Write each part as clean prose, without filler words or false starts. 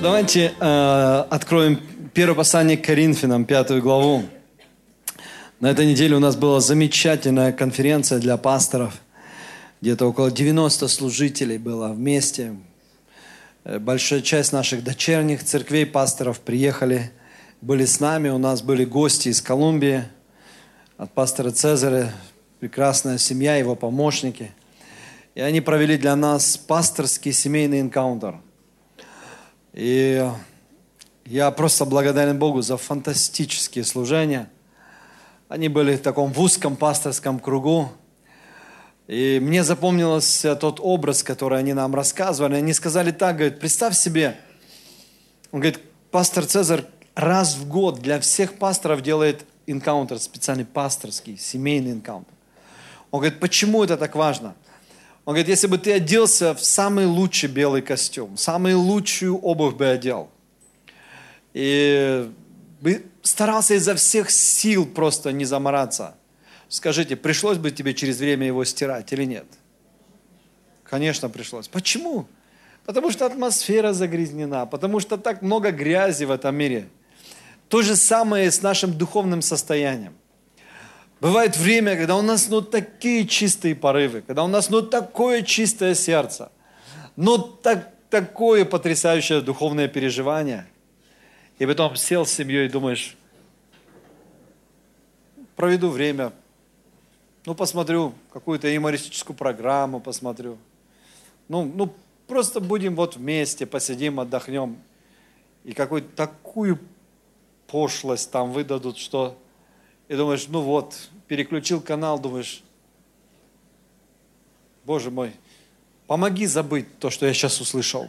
Давайте откроем первое послание к Коринфянам, 5 главу. На этой неделе у нас была замечательная конференция для пасторов. Где-то около 90 служителей было вместе. Большая часть наших дочерних церквей пасторов приехали, были с нами. У нас были гости из Колумбии, от пастора Цезаря, прекрасная семья, его помощники. И они провели для нас пасторский семейный энкаунтер. И я просто благодарен Богу за фантастические служения. Они были в таком узком пасторском кругу. И мне запомнился тот образ, который они нам рассказывали. Они сказали так, говорят, представь себе, он говорит, пастор Цезарь раз в год для всех пасторов делает энкаунтер, специальный пасторский, семейный энкаунтер. Он говорит, почему это так важно? Он говорит, если бы ты оделся в самый лучший белый костюм, самую лучшую обувь бы одел, и бы старался изо всех сил просто не замораться, скажите, пришлось бы тебе через время его стирать или нет? Конечно, пришлось. Почему? Потому что атмосфера загрязнена, потому что так много грязи в этом мире. То же самое с нашим духовным состоянием. Бывает время, когда у нас такие чистые порывы, когда у нас такое чистое сердце, такое потрясающее духовное переживание. И потом сел с семьей и думаешь, проведу время, посмотрю какую-то юмористическую программу, посмотрю. Просто будем вместе, посидим, отдохнем. И какую-то такую пошлость там выдадут, что... И думаешь, переключил канал, думаешь, Боже мой, помоги забыть то, что я сейчас услышал.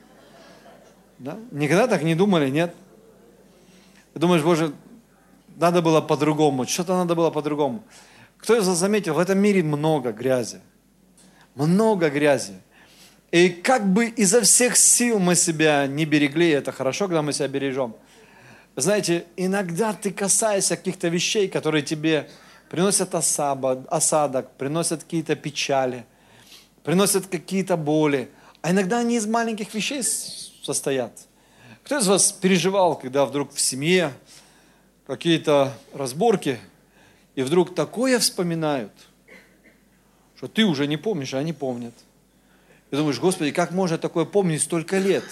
Да? Никогда так не думали, нет? Ты думаешь, Боже, надо было по-другому, что-то надо было по-другому. Кто из вас заметил, в этом мире много грязи. Много грязи. И как бы изо всех сил мы себя не берегли, это хорошо, когда мы себя бережем. Знаете, иногда ты касаешься каких-то вещей, которые тебе приносят осадок, приносят какие-то печали, приносят какие-то боли. А иногда они из маленьких вещей состоят. Кто из вас переживал, когда вдруг в семье какие-то разборки, и вдруг такое вспоминают, что ты уже не помнишь, а они помнят. И думаешь, Господи, как можно такое помнить столько лет?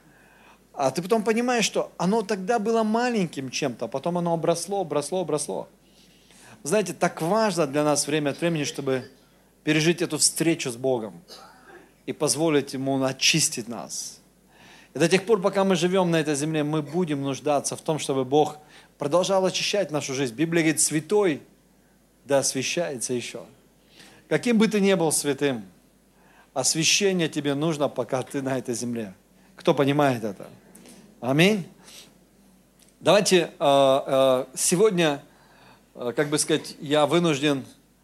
А ты потом понимаешь, что оно тогда было маленьким чем-то, а потом оно обросло. Знаете, так важно для нас время от времени, чтобы пережить эту встречу с Богом и позволить Ему очистить нас. И до тех пор, пока мы живем на этой земле, мы будем нуждаться в том, чтобы Бог продолжал очищать нашу жизнь. Библия говорит, святой, да освящается еще. Каким бы ты ни был святым, освящение тебе нужно, пока ты на этой земле. Кто понимает это? Аминь. Давайте сегодня, я вынужден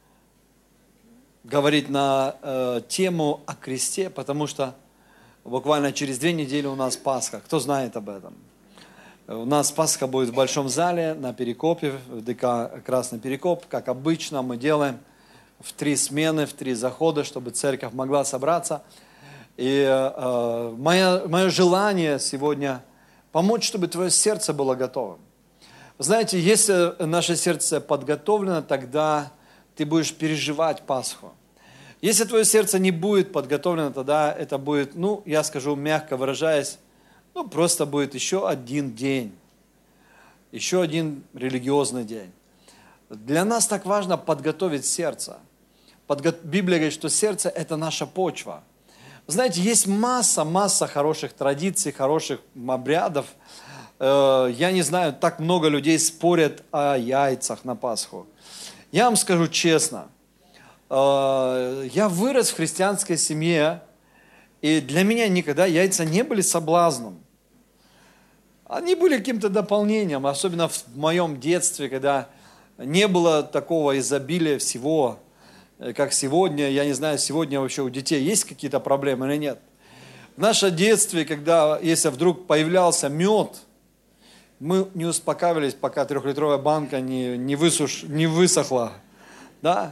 говорить на тему о кресте, потому что буквально через 2 недели у нас Пасха. Кто знает об этом? У нас Пасха будет в Большом зале на Перекопе, в ДК Красный Перекоп. Как обычно мы делаем в 3 смены, в 3 захода, чтобы церковь могла собраться. И мое желание сегодня помочь, чтобы твое сердце было готовым. Знаете, если наше сердце подготовлено, тогда ты будешь переживать Пасху. Если твое сердце не будет подготовлено, тогда это будет, я скажу, мягко выражаясь, просто будет еще один день, еще один религиозный день. Для нас так важно подготовить сердце. Библия говорит, что сердце – это наша почва. Знаете, есть масса хороших традиций, хороших обрядов. Я не знаю, так много людей спорят о яйцах на Пасху. Я вам скажу честно, я вырос в христианской семье, и для меня никогда яйца не были соблазном. Они были каким-то дополнением, особенно в моем детстве, когда не было такого изобилия всего, как сегодня. Я не знаю, сегодня вообще у детей есть какие-то проблемы или нет. В нашем детстве, если вдруг появлялся мед, мы не успокаивались, пока 3-литровая банка не высохла. Да?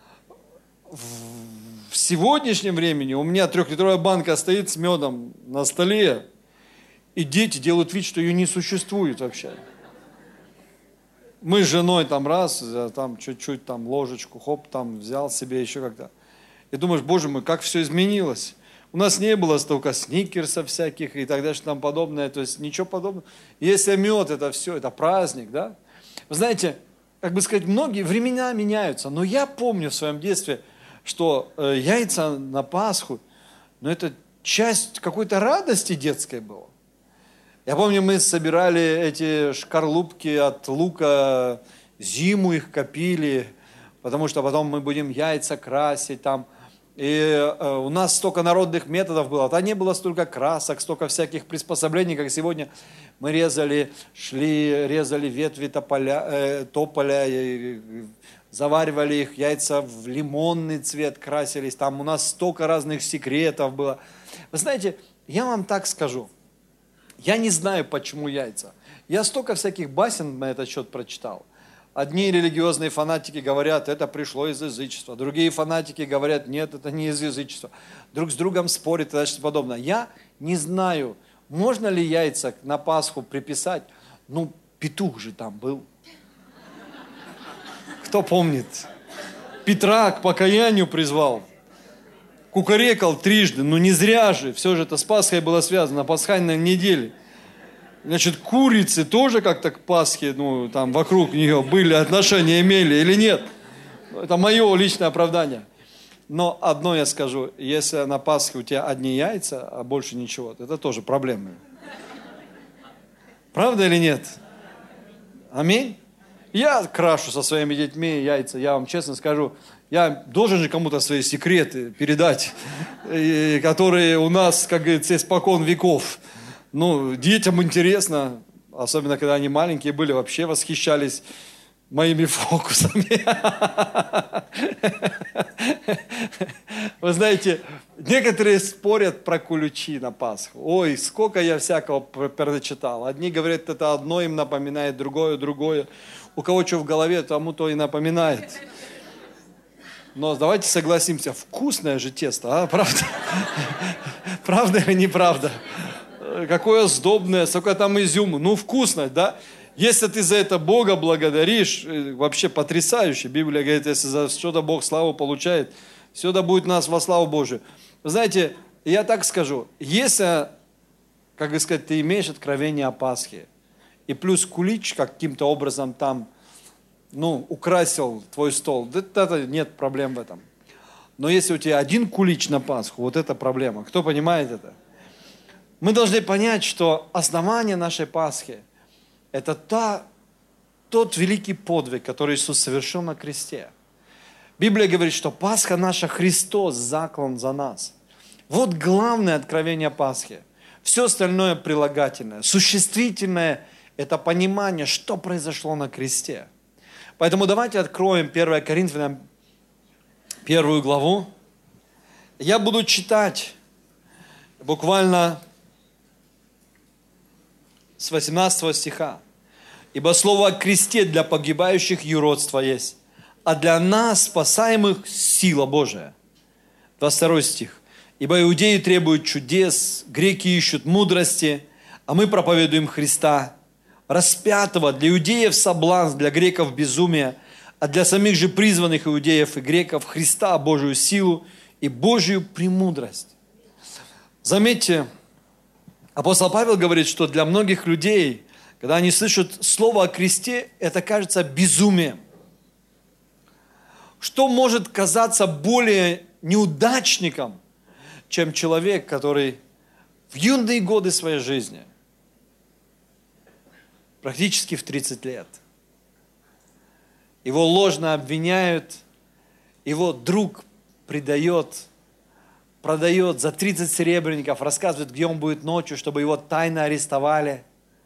В сегодняшнем времени у меня 3-литровая банка стоит с медом на столе, И дети делают вид, что ее не существует вообще. Мы с женой там раз, там чуть-чуть там ложечку, хоп, там взял себе еще как-то. И думаешь, боже мой, как все изменилось. У нас не было столько сникерсов всяких и так далее, там подобное, то есть ничего подобного. Если мед, это все, это праздник, да. Вы знаете, как бы сказать, многие времена меняются, но я помню в своем детстве, что яйца на Пасху, ну это часть какой-то радости детской была. Я помню, мы собирали эти шкарлупки от лука, зиму их копили, потому что потом мы будем яйца красить там. И у нас столько народных методов было, тогда не было столько красок, столько всяких приспособлений, как сегодня. Мы резали ветви тополя, заваривали их, яйца в лимонный цвет красились. Там у нас столько разных секретов было. Вы знаете, я вам так скажу. Я не знаю, почему яйца. Я столько всяких басен на этот счет прочитал. Одни религиозные фанатики говорят, это пришло из язычества. Другие фанатики говорят, нет, это не из язычества. Друг с другом спорят и так подобное. Я не знаю, можно ли яйца на Пасху приписать. Ну, петух же там был. Кто помнит? Петра к покаянию призвал. Кукарекал трижды, ну не зря же, все же это с Пасхой было связано, на пасхальной неделе. Значит, курицы тоже как-то к Пасхе, ну там вокруг нее были, отношения имели или нет. Это мое личное оправдание. Но одно я скажу, если на Пасхе у тебя одни яйца, а больше ничего, это тоже проблемы. Правда или нет? Аминь? Я крашу со своими детьми яйца, я вам честно скажу, я должен же кому-то свои секреты передать, которые у нас, как говорится, испокон веков. Ну, детям интересно, особенно когда они маленькие были, вообще восхищались моими фокусами. Вы знаете, некоторые спорят про куличи на Пасху. Ой, сколько я всякого прочитал. Одни говорят, это одно им напоминает, другое. У кого что в голове, тому то и напоминает. Но давайте согласимся, вкусное же тесто, а? Правда? Правда или неправда? Какое сдобное, сколько там изюма. Ну, вкусно, да? Если ты за это Бога благодаришь, вообще потрясающе. Библия говорит, если за что-то Бог славу получает, все да будет нас во славу Божию. Вы знаете, я так скажу, если, как бы сказать, ты имеешь откровение о Пасхе, и плюс кулич каким-то образом там, ну, украсил твой стол, это нет проблем в этом. Но если у тебя один кулич на Пасху, вот это проблема. Кто понимает это? Мы должны понять, что основание нашей Пасхи – это тот великий подвиг, который Иисус совершил на кресте. Библия говорит, что Пасха наша, Христос заклан за нас. Вот главное откровение Пасхи. Все остальное прилагательное. Существительное – это понимание, что произошло на кресте. Поэтому давайте откроем 1 Коринфянам 1 главу. Я буду читать буквально с 18 стиха. «Ибо слово о кресте для погибающих юродство есть, а для нас, спасаемых, сила Божия». 22 стих. «Ибо иудеи требуют чудес, греки ищут мудрости, а мы проповедуем Христа, распятого, для иудеев соблазн, для греков безумие, а для самих же призванных иудеев и греков Христа Божию силу и Божью премудрость». Заметьте, апостол Павел говорит, что для многих людей, когда они слышат слово о кресте, это кажется безумием. Что может казаться более неудачником, чем человек, который в юные годы своей жизни, практически в 30 лет, его ложно обвиняют, его друг продает за 30 серебряников, рассказывает, где он будет ночью, чтобы его тайно арестовали,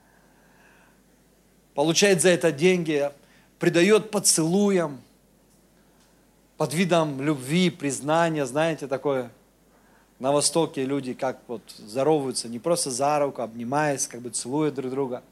получает за это деньги, предает поцелуям, под видом любви, признания, знаете, такое. На Востоке люди как вот здороваются, не просто за руку, обнимаясь, как бы целуют друг друга.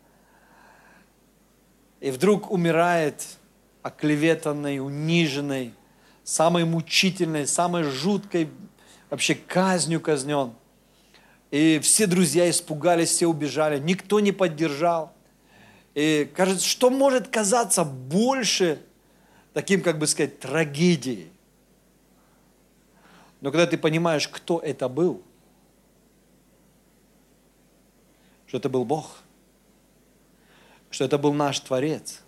И вдруг умирает оклеветанный, униженный, самой мучительной, самой жуткой вообще казнью казнен. И все друзья испугались, все убежали, никто не поддержал. И кажется, что может казаться больше таким, как бы сказать, трагедией? Но когда ты понимаешь, кто это был, что это был Бог, что это был наш Творец,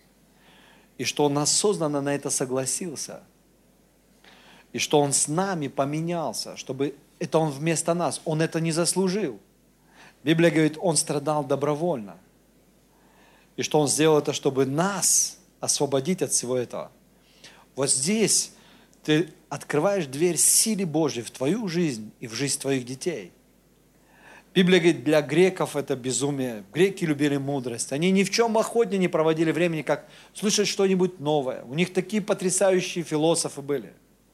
и что Он осознанно на это согласился, и что Он с нами поменялся, чтобы это Он вместо нас, Он это не заслужил. Библия говорит, Он страдал добровольно. И что Он сделал это, чтобы нас освободить от всего этого. Вот здесь ты открываешь дверь силе Божьей в твою жизнь и в жизнь твоих детей. Библия говорит, для греков это безумие. Греки любили мудрость. Они ни в чем охотнее не проводили времени, как слышать что-нибудь новое. У них такие потрясающие философы были.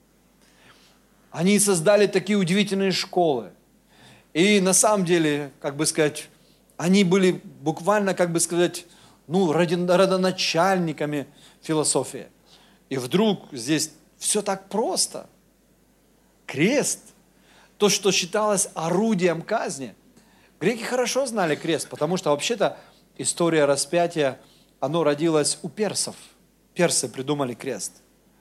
Они создали такие удивительные школы. И на самом деле, как бы сказать, они были буквально, как бы сказать, родоначальниками философии. И вдруг здесь все так просто. Крест, то, что считалось орудием казни. Греки хорошо знали крест, потому что вообще-то история распятия, оно родилось у персов. Персы придумали крест.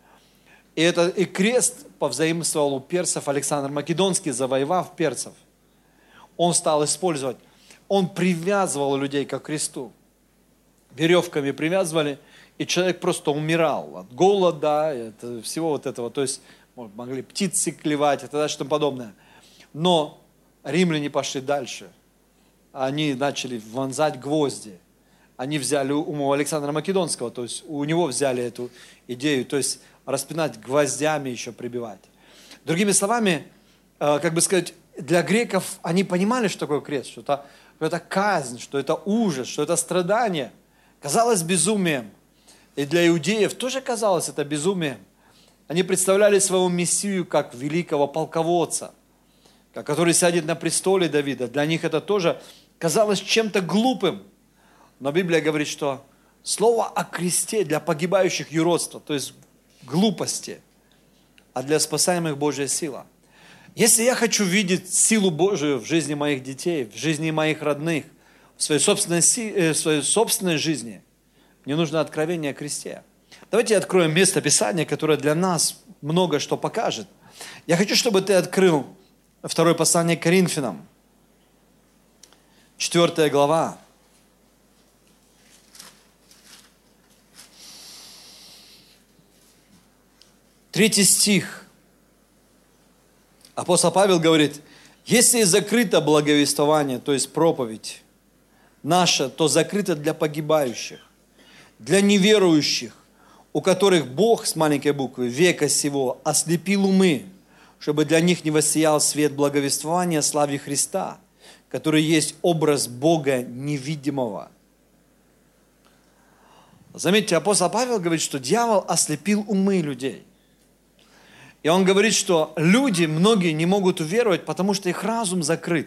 И крест повзаимствовал у персов Александр Македонский, завоевав персов. Он стал использовать, он привязывал людей к кресту. Веревками привязывали, и человек просто умирал от голода, от всего вот этого. То есть могли птицы клевать и так далее, и тому подобное. Но римляне пошли дальше. Они начали вонзать гвозди. Они взяли у Александра Македонского, то есть у него взяли эту идею, то есть распинать гвоздями еще прибивать. Другими словами, как бы сказать, для греков они понимали, что такое крест, что это казнь, что это ужас, что это страдание. Казалось безумием. И для иудеев тоже казалось это безумием. Они представляли своего Мессию как великого полководца, который сядет на престоле Давида. Для них это тоже казалось чем-то глупым. Но Библия говорит, что слово о кресте для погибающих юродство, то есть глупости, а для спасаемых Божья сила. Если я хочу видеть силу Божию в жизни моих детей, в жизни моих родных, в своей собственной жизни, мне нужно откровение о кресте. Давайте откроем место Писания, которое для нас много что покажет. Я хочу, чтобы ты открыл второе послание к Коринфянам, 4 глава. 3 стих. Апостол Павел говорит, если закрыто благовествование, то есть проповедь наша, то закрыто для погибающих, для неверующих, у которых Бог с маленькой буквы века сего ослепил умы, чтобы для них не воссиял свет благовествования о славе Христа, который есть образ Бога невидимого. Заметьте, апостол Павел говорит, что дьявол ослепил умы людей. И он говорит, что люди, многие не могут уверовать, потому что их разум закрыт.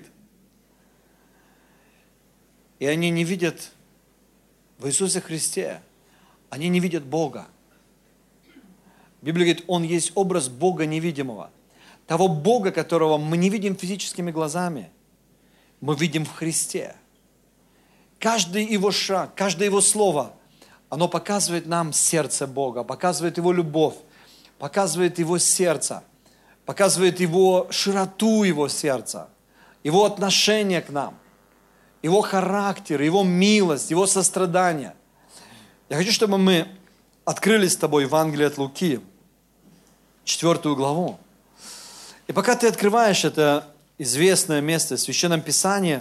И они не видят в Иисусе Христе, они не видят Бога. Библия говорит, Он есть образ Бога невидимого. Того Бога, которого мы не видим физическими глазами, мы видим в Христе. Каждый Его шаг, каждое Его слово, оно показывает нам сердце Бога, показывает Его любовь, показывает Его сердце, показывает Его широту Его сердца, Его отношение к нам, Его характер, Его милость, Его сострадание. Я хочу, чтобы мы открыли с тобой Евангелие от Луки, 4 главу. И пока ты открываешь это известное место в Священном Писании,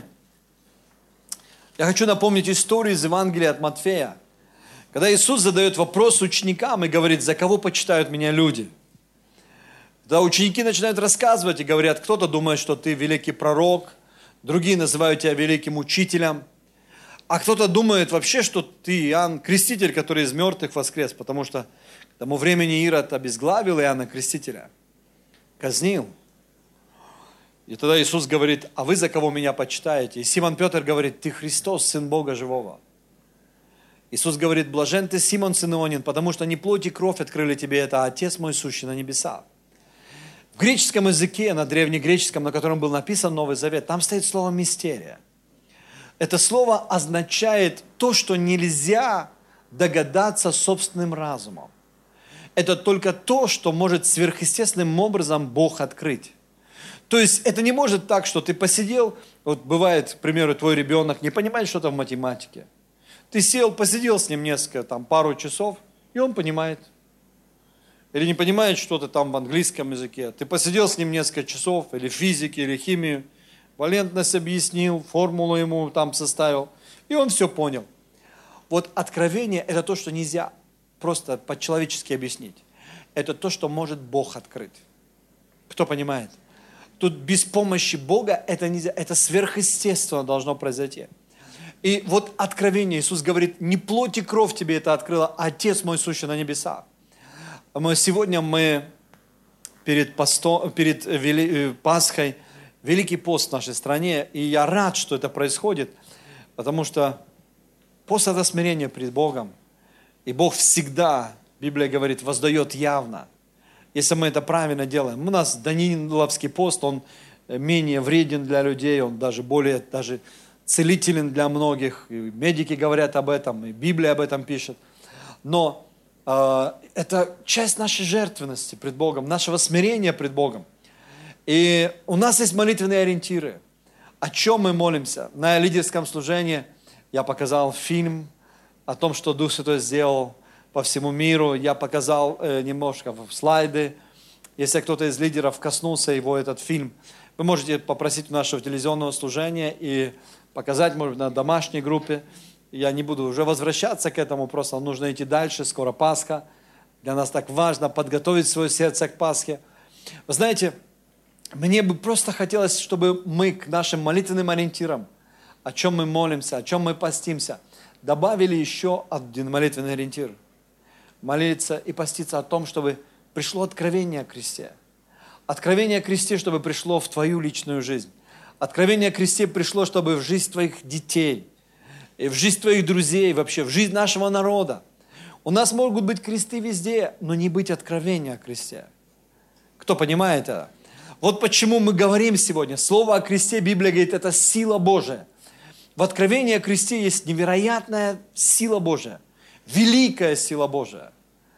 я хочу напомнить историю из Евангелия от Матфея, когда Иисус задает вопрос ученикам и говорит, за кого почитают меня люди? Да, ученики начинают рассказывать и говорят, кто-то думает, что ты великий пророк, другие называют тебя великим учителем, а кто-то думает вообще, что ты Иоанн Креститель, который из мертвых воскрес, потому что к тому времени Ирод обезглавил Иоанна Крестителя, казнил. И тогда Иисус говорит, а вы за кого меня почитаете? И Симон Петр говорит, ты Христос, Сын Бога Живого. Иисус говорит, блажен ты, Симон, сын Ионин, потому что не плоть и кровь открыли тебе это, а Отец мой сущий на небесах. В греческом языке, на древнегреческом, на котором был написан Новый Завет, там стоит слово «мистерия». Это слово означает то, что нельзя догадаться собственным разумом. Это только то, что может сверхъестественным образом Бог открыть. То есть это не может так, что ты посидел, вот бывает, к примеру, твой ребенок не понимает что-то в математике. Ты сел, посидел с ним пару часов, и он понимает. Или не понимает что-то там в английском языке. Ты посидел с ним несколько часов, или физики, или химию, валентность объяснил, формулу ему там составил, и он все понял. Вот откровение – это то, что нельзя просто по-человечески объяснить. Это то, что может Бог открыть. Кто понимает? Тут без помощи Бога это нельзя, это сверхъестественно должно произойти. И вот откровение, Иисус говорит, не плоть и кровь тебе это открыла, а Отец мой, сущий на небесах. Сегодня мы перед Пасхой, Великий пост в нашей стране, и я рад, что это происходит, потому что пост – это смирение пред Богом, и Бог всегда, Библия говорит, воздает явно, если мы это правильно делаем. У нас Данииловский пост, он менее вреден для людей, он даже более целителен для многих, и медики говорят об этом, и Библия об этом пишет, но это часть нашей жертвенности пред Богом, нашего смирения пред Богом. И у нас есть молитвенные ориентиры. О чем мы молимся? На лидерском служении я показал фильм о том, что Дух Святой сделал по всему миру. Я показал немножко слайды. Если кто-то из лидеров коснулся его, этот фильм, вы можете попросить у нашего телевизионного служения и показать, может быть, на домашней группе. Я не буду уже возвращаться к этому, просто нужно идти дальше, скоро Пасха. Для нас так важно подготовить свое сердце к Пасхе. Вы знаете, мне бы просто хотелось, чтобы мы к нашим молитвенным ориентирам, о чем мы молимся, о чем мы постимся, добавили еще один молитвенный ориентир. Молиться и поститься о том, чтобы пришло откровение о кресте. Откровение о кресте, чтобы пришло в твою личную жизнь. Откровение о кресте пришло, чтобы в жизнь твоих детей, и в жизнь твоих друзей, вообще в жизнь нашего народа. У нас могут быть кресты везде, но не быть откровения о кресте. Кто понимает это? Вот почему мы говорим сегодня. Слово о кресте, Библия говорит, это сила Божия. В откровении о кресте есть невероятная сила Божия. Великая сила Божия.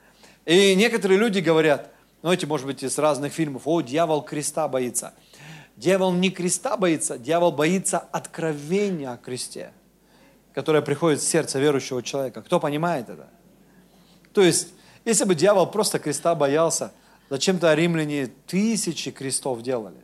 И некоторые люди говорят, знаете, может быть, из разных фильмов, дьявол креста боится. Дьявол не креста боится, дьявол боится откровения о кресте, которое приходит в сердце верующего человека. Кто понимает это? То есть, если бы дьявол просто креста боялся, зачем-то римляне 1000 крестов делали.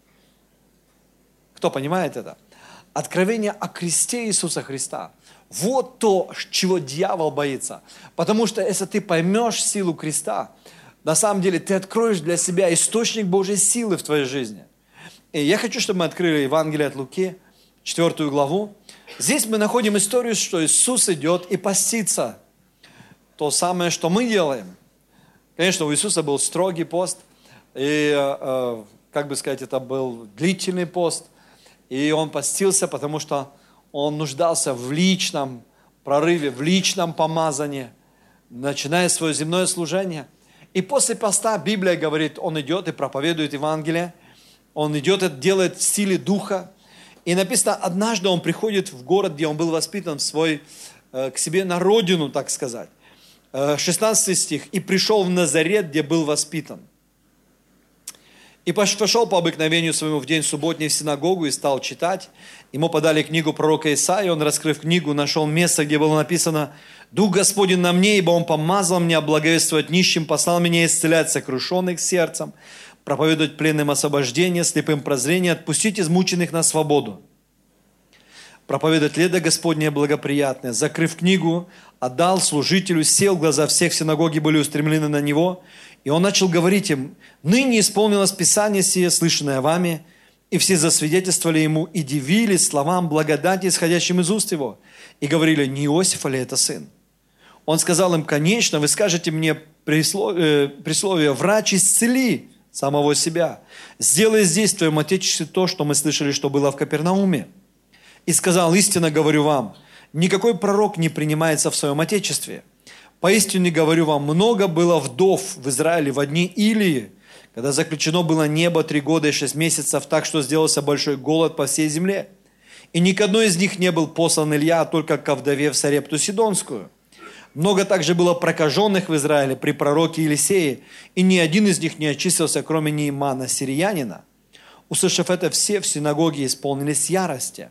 Кто понимает это? Откровение о кресте Иисуса Христа. Вот то, чего дьявол боится. Потому что если ты поймешь силу креста, на самом деле ты откроешь для себя источник Божьей силы в твоей жизни. И я хочу, чтобы мы открыли Евангелие от Луки, 4 главу. Здесь мы находим историю, что Иисус идет и постится. То самое, что мы делаем. Конечно, у Иисуса был строгий пост, и, это был длительный пост, и Он постился, потому что Он нуждался в личном прорыве, в личном помазании, начиная свое земное служение. И после поста Библия говорит, Он идет и проповедует Евангелие, Он идет и делает в силе Духа. И написано, однажды Он приходит в город, где Он был воспитан, к себе на родину, так сказать. 16 стих. «И пришел в Назарет, где был воспитан. И пошел по обыкновению своему в день субботний в синагогу и стал читать. Ему подали книгу пророка Исаии, он, раскрыв книгу, нашел место, где было написано: «Дух Господень на мне, ибо Он помазал меня благовествовать нищим, послал меня исцелять сокрушенных сердцем, проповедовать пленным освобождение, слепым прозрение, отпустить измученных на свободу, проповедовать лето Господне благоприятное». Закрыв книгу, отдал служителю, сел, глаза всех в синагоге были устремлены на него, и он начал говорить им: «Ныне исполнилось Писание сие, слышанное вами». И все засвидетельствовали ему и дивились словам благодати, исходящим из уст его, и говорили: «Не Иосифа ли это сын?» Он сказал им: «Конечно, вы скажете мне присловие: врач, исцели самого себя. Сделай здесь, в твоем отечестве, то, что мы слышали, что было в Капернауме». И сказал: «Истинно говорю вам, никакой пророк не принимается в своем отечестве. Поистине говорю вам, много было вдов в Израиле во дни Илии, когда заключено было небо 3 года и 6 месяцев, так что сделался большой голод по всей земле. И ни к одной из них не был послан Илья, а только ко вдове в Сарепту Сидонскую. Много также было прокаженных в Израиле при пророке Елисее, и ни один из них не очистился, кроме Неимана, сириянина. Услышав это, все в синагоге исполнились ярости.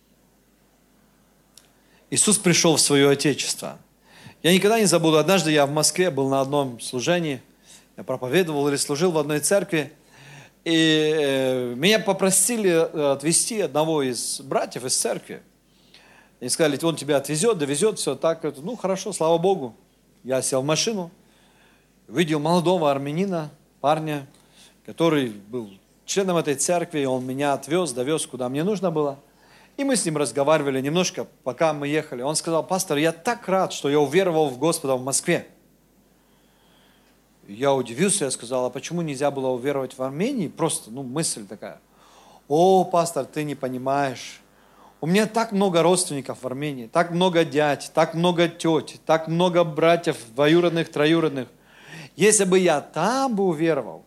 Иисус пришел в свое Отечество. Я никогда не забуду, однажды я в Москве был на одном служении, я проповедовал или служил в одной церкви, и меня попросили отвезти одного из братьев из церкви. И сказали, он тебя отвезет, довезет, все так. Ну, хорошо, слава Богу. Я сел в машину, видел молодого армянина, парня, который был членом этой церкви, и он меня отвез, довез, куда мне нужно было. И мы с ним разговаривали немножко, пока мы ехали. Он сказал, пастор, я так рад, что я уверовал в Господа в Москве. Я удивился, я сказал, а почему нельзя было уверовать в Армении? Просто, мысль такая. О, пастор, ты не понимаешь. У меня так много родственников в Армении, так много дядь, так много теть, так много братьев двоюродных, троюродных. Если бы я там бы уверовал,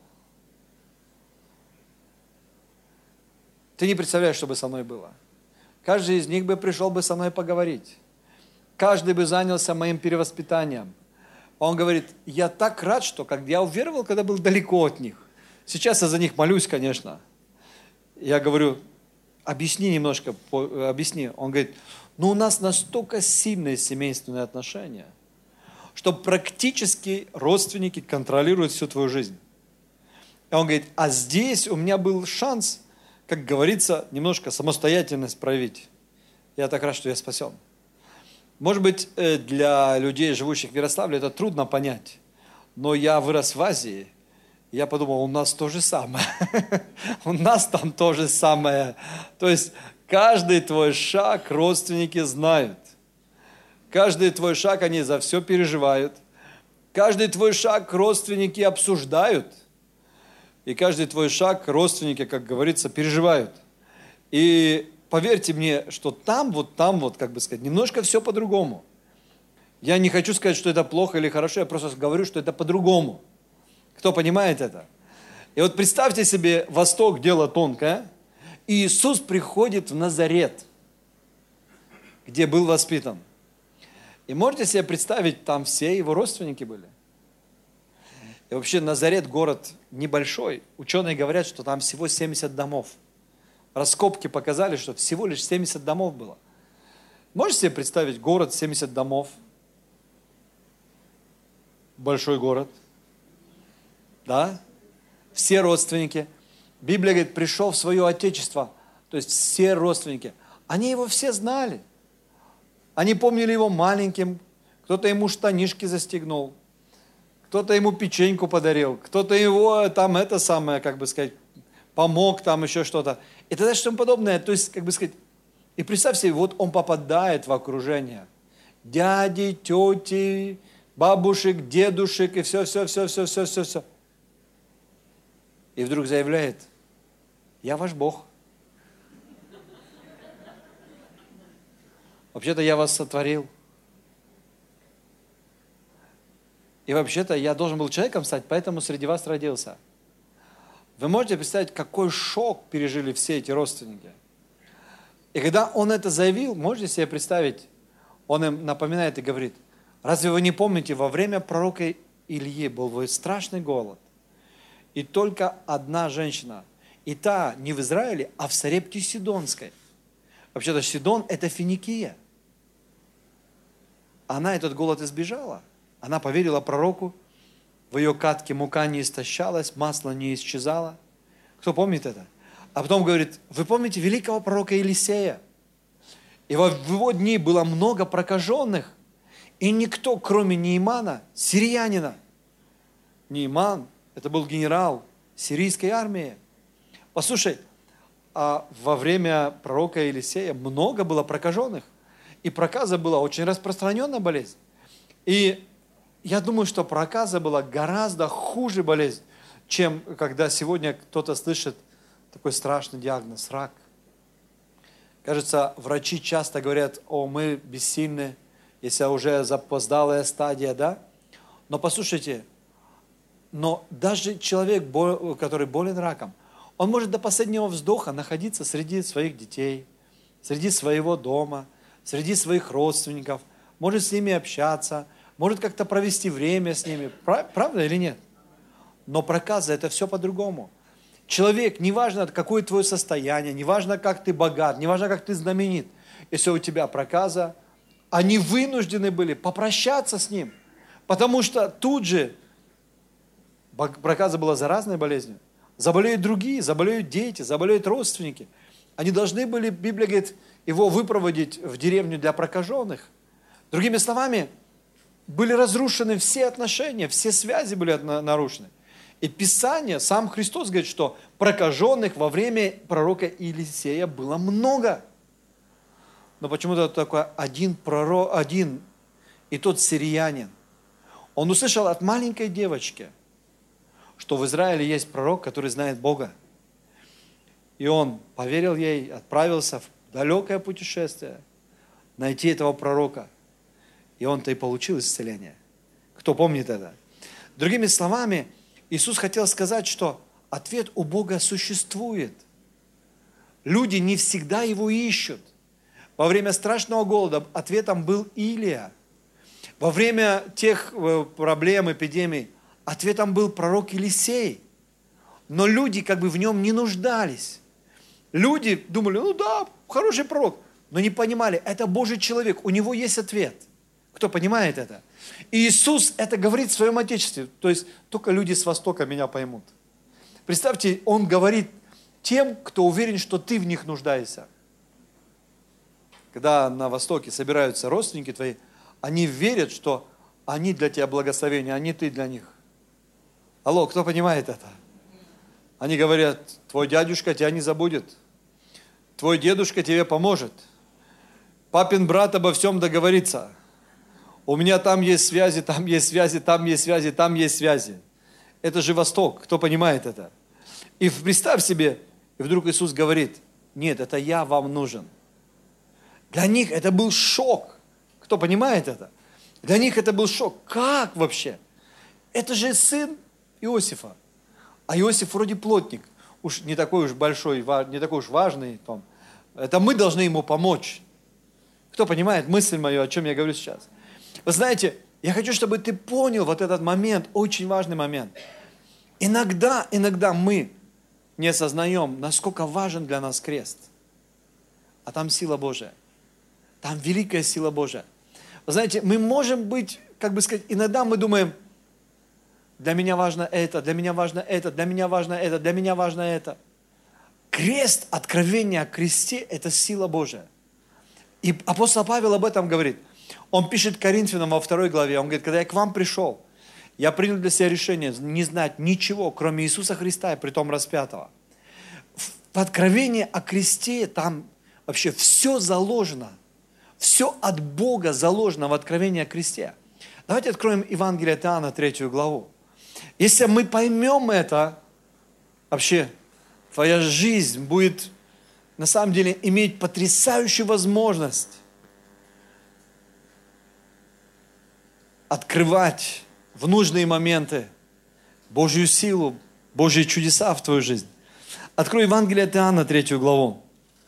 ты не представляешь, что бы со мной было. Каждый из них бы пришел бы со мной поговорить. Каждый бы занялся моим перевоспитанием. Он говорит, я так рад, что я уверовал, когда был далеко от них. Сейчас я за них молюсь, конечно. Я говорю, объясни немножко, объясни. Он говорит, у нас настолько сильные семейственные отношения, что практически родственники контролируют всю твою жизнь. И он говорит, а здесь у меня был шанс, как говорится, немножко самостоятельность проявить. Я так рад, что я спасен. Может быть, для людей, живущих в Ярославле, это трудно понять. Но я вырос в Азии, и я подумал, у нас то же самое. У нас там то же самое. То есть, каждый твой шаг родственники знают. Каждый твой шаг они за все переживают. Каждый твой шаг родственники обсуждают. И каждый твой шаг родственники, как говорится, переживают. И поверьте мне, что там, немножко все по-другому. Я не хочу сказать, что это плохо или хорошо, я просто говорю, что это по-другому. Кто понимает это? И вот представьте себе, Восток – дело тонкое. И Иисус приходит в Назарет, где был воспитан. И можете себе представить, там все его родственники были. И вообще Назарет город небольшой. Ученые говорят, что там всего 70 домов. Раскопки показали, что всего лишь 70 домов было. Можете себе представить город, 70 домов? Большой город. Да? Все родственники. Библия говорит, пришел в свое Отечество. То есть все родственники. Они его все знали. Они помнили его маленьким. Кто-то ему штанишки застегнул. Кто-то ему печеньку подарил. Кто-то его помог там еще что-то. И тогда что-то подобное. То есть, и представь себе, вот он попадает в окружение. Дяди, тети, бабушек, дедушек и все. И вдруг заявляет, я ваш Бог. Вообще-то я вас сотворил. И вообще-то я должен был человеком стать, поэтому среди вас родился. Вы можете представить, какой шок пережили все эти родственники? И когда он это заявил, можете себе представить, он им напоминает и говорит, разве вы не помните, во время пророка Ильи был страшный голод, и только одна женщина, и та не в Израиле, а в Сарепте Сидонской. Вообще-то Сидон – это Финикия. Она этот голод избежала. Она поверила пророку, в ее катке мука не истощалась, масло не исчезало. Кто помнит это? А потом говорит, вы помните великого пророка Елисея? И в его дни было много прокаженных, и никто, кроме Неимана, сириянина. Неиман, это был генерал сирийской армии. Послушай, а во время пророка Елисея много было прокаженных, и проказа была очень распространенная болезнь. И я думаю, что проказа была гораздо хуже болезнь, чем когда сегодня кто-то слышит такой страшный диагноз – рак. Кажется, врачи часто говорят, мы бессильны, если уже запоздалая стадия, да? Но послушайте, Но даже человек, который болен раком, он может до последнего вздоха находиться среди своих детей, среди своего дома, среди своих родственников, может с ними общаться, может как-то провести время с ними. Правда или нет? Но проказа – это все по-другому. Человек, неважно, какое твое состояние, неважно, как ты богат, неважно, как ты знаменит, если у тебя проказа, они вынуждены были попрощаться с ним, потому что тут же проказа была заразной болезнью. Заболеют другие, заболеют дети, заболеют родственники. Они должны были, Библия говорит, его выпроводить в деревню для прокаженных. Другими словами, были разрушены все отношения, все связи были нарушены. И Писание, сам Христос говорит, что прокаженных во время пророка Елисея было много. Но почему-то такой один пророк, и тот сириянин. Он услышал от маленькой девочки, что в Израиле есть пророк, который знает Бога. И он поверил ей, отправился в далекое путешествие, найти этого пророка. И он-то и получил исцеление. Кто помнит это? Другими словами, Иисус хотел сказать, что ответ у Бога существует. Люди не всегда его ищут. Во время страшного голода ответом был Илия. Во время тех проблем, эпидемий, ответом был пророк Елисей. Но люди как бы в нем не нуждались. Люди думали, ну да, хороший пророк. Но не понимали, это Божий человек, у него есть ответ. Кто понимает это? И Иисус это говорит в своем Отечестве. То есть только люди с Востока меня поймут. Представьте, Он говорит тем, кто уверен, что ты в них нуждаешься. Когда на Востоке собираются родственники твои, они верят, что они для тебя благословение, а не ты для них. Алло, кто понимает это? Они говорят, твой дядюшка тебя не забудет. Твой дедушка тебе поможет. Папин брат обо всем договорится. У меня там есть связи, там есть связи, там есть связи, там есть связи. Это же Восток, кто понимает это? И представь себе, и вдруг Иисус говорит, нет, это я вам нужен. Для них это был шок. Кто понимает это? Для них это был шок. Как вообще? Это же сын Иосифа. А Иосиф вроде плотник. Уж не такой уж большой, не такой уж важный. Это мы должны ему помочь. Кто понимает мысль мою, о чем я говорю сейчас? Вы знаете, я хочу, чтобы ты понял вот этот момент, очень важный момент. Иногда мы не осознаем, насколько важен для нас крест. А там сила Божия. Там великая сила Божия. Вы знаете, мы можем быть, как бы сказать, иногда мы думаем, для меня важно это, для меня важно это, для меня важно это, для меня важно это. Крест, откровение о кресте – это сила Божия. И апостол Павел об этом говорит. Он пишет Коринфянам во 2 главе, он говорит, когда я к вам пришел, я принял для себя решение не знать ничего, кроме Иисуса Христа и притом распятого. В откровении о кресте там вообще все заложено, все от Бога заложено в откровении о кресте. Давайте откроем Евангелие от Иоанна, 3 главу. Если мы поймем это, вообще твоя жизнь будет на самом деле иметь потрясающую возможность открывать в нужные моменты Божью силу, Божьи чудеса в твою жизнь. Открой Евангелие от Иоанна, 3 главу.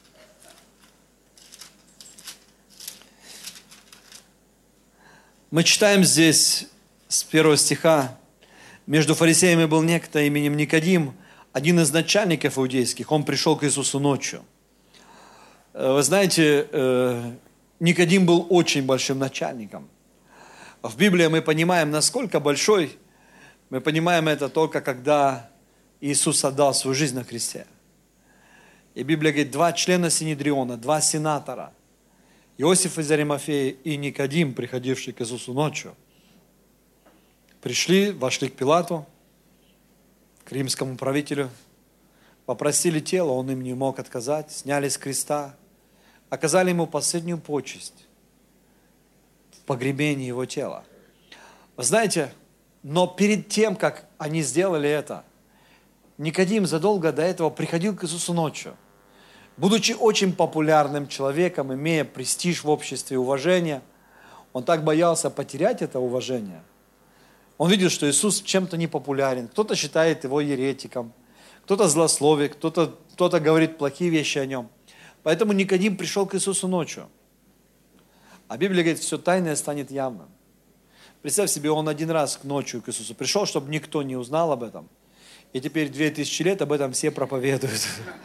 Мы читаем здесь с 1 стиха. Между фарисеями был некто именем Никодим, один из начальников иудейских. Он пришел к Иисусу ночью. Вы знаете, Никодим был очень большим начальником. В Библии мы понимаем, насколько большой, мы понимаем это только когда Иисус отдал свою жизнь на кресте. И Библия говорит, 2 члена Синедриона, 2 сенатора, Иосиф из Аримафеи и Никодим, приходивший к Иисусу ночью, пришли, вошли к Пилату, к римскому правителю, попросили тело, он им не мог отказать, сняли с креста, оказали ему последнюю почесть в погребении его тела. Вы знаете, но перед тем, как они сделали это, Никодим задолго до этого приходил к Иисусу ночью. Будучи очень популярным человеком, имея престиж в обществе и уважение, он так боялся потерять это уважение. Он видел, что Иисус чем-то не популярен. Кто-то считает его еретиком, кто-то злословит, кто-то говорит плохие вещи о нем. Поэтому Никодим пришел к Иисусу ночью. А Библия говорит, все тайное станет явным. Представь себе, он один раз ночью к Иисусу пришел, чтобы никто не узнал об этом. И теперь 2000 лет об этом все проповедуют.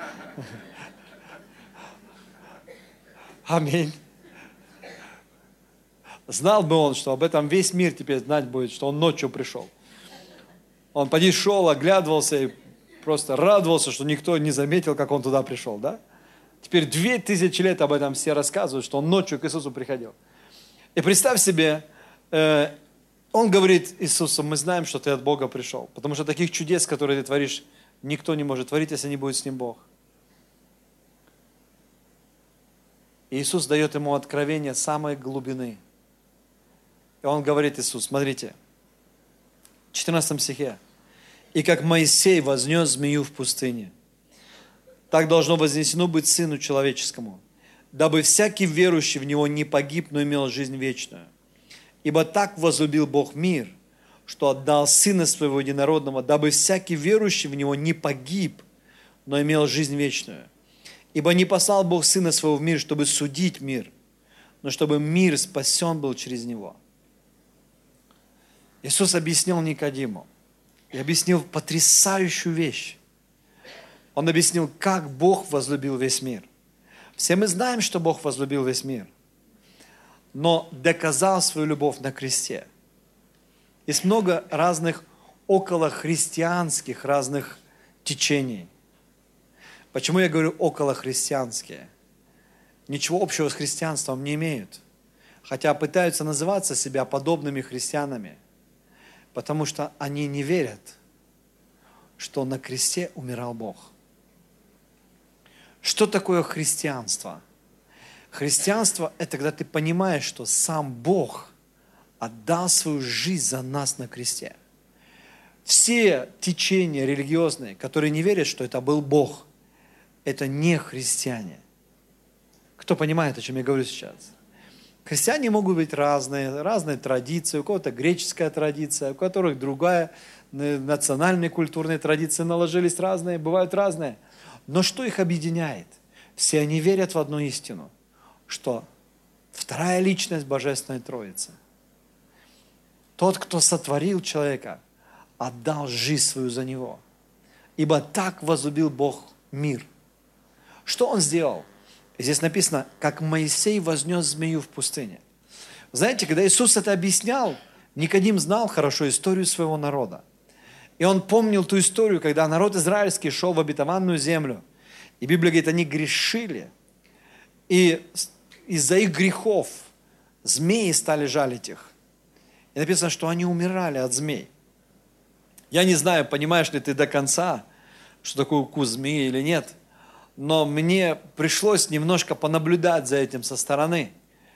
Аминь. Знал бы он, что об этом весь мир теперь знать будет, что он ночью пришел. Он поди шел, оглядывался и просто радовался, что никто не заметил, как он туда пришел, да? Теперь 2000 лет об этом все рассказывают, что он ночью к Иисусу приходил. И представь себе, он говорит Иисусу, мы знаем, что ты от Бога пришел, потому что таких чудес, которые ты творишь, никто не может творить, если не будет с ним Бог. И Иисус дает ему откровение самой глубины. И он говорит, Иисус, смотрите, в 14 стихе. «И как Моисей вознес змею в пустыне, так должно вознесено быть Сыну Человеческому, дабы всякий верующий в Него не погиб, но имел жизнь вечную. Ибо так возлюбил Бог мир, что отдал Сына Своего Единородного, дабы всякий верующий в Него не погиб, но имел жизнь вечную. Ибо не послал Бог Сына Своего в мир, чтобы судить мир, но чтобы мир спасен был через Него». Иисус объяснил Никодиму и объяснил потрясающую вещь. Он объяснил, как Бог возлюбил весь мир. Все мы знаем, что Бог возлюбил весь мир, но доказал свою любовь на кресте. Есть много разных околохристианских разных течений. Почему я говорю околохристианские? Ничего общего с христианством не имеют, хотя пытаются называться себя подобными христианами, потому что они не верят, что на кресте умирал Бог. Что такое христианство? Христианство – это когда ты понимаешь, что сам Бог отдал свою жизнь за нас на кресте. Все течения религиозные, которые не верят, что это был Бог, это не христиане. Кто понимает, о чем я говорю сейчас? Христиане могут быть разные традиции, у кого-то греческая традиция, у которых другая, национальные культурные традиции наложились разные, бывают разные. Но что их объединяет? Все они верят в одну истину, что вторая личность Божественной Троицы, тот, кто сотворил человека, отдал жизнь свою за него. Ибо так возлюбил Бог мир. Что Он сделал? Здесь написано, как Моисей вознес змею в пустыне. Знаете, когда Иисус это объяснял, Никодим знал хорошо историю своего народа. И он помнил ту историю, когда народ израильский шел в обетованную землю. И Библия говорит, они грешили. И из-за их грехов змеи стали жалить их. И написано, что они умирали от змей. Я не знаю, понимаешь ли ты до конца, что такое укус змеи или нет. Но мне пришлось немножко понаблюдать за этим со стороны.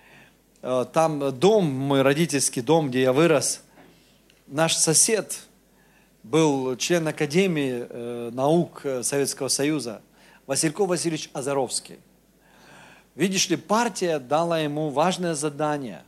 Там дом, мой родительский дом, где я вырос, наш сосед был член Академии наук Советского Союза, Васильков Васильевич Азаровский. Видишь ли, партия дала ему важное задание.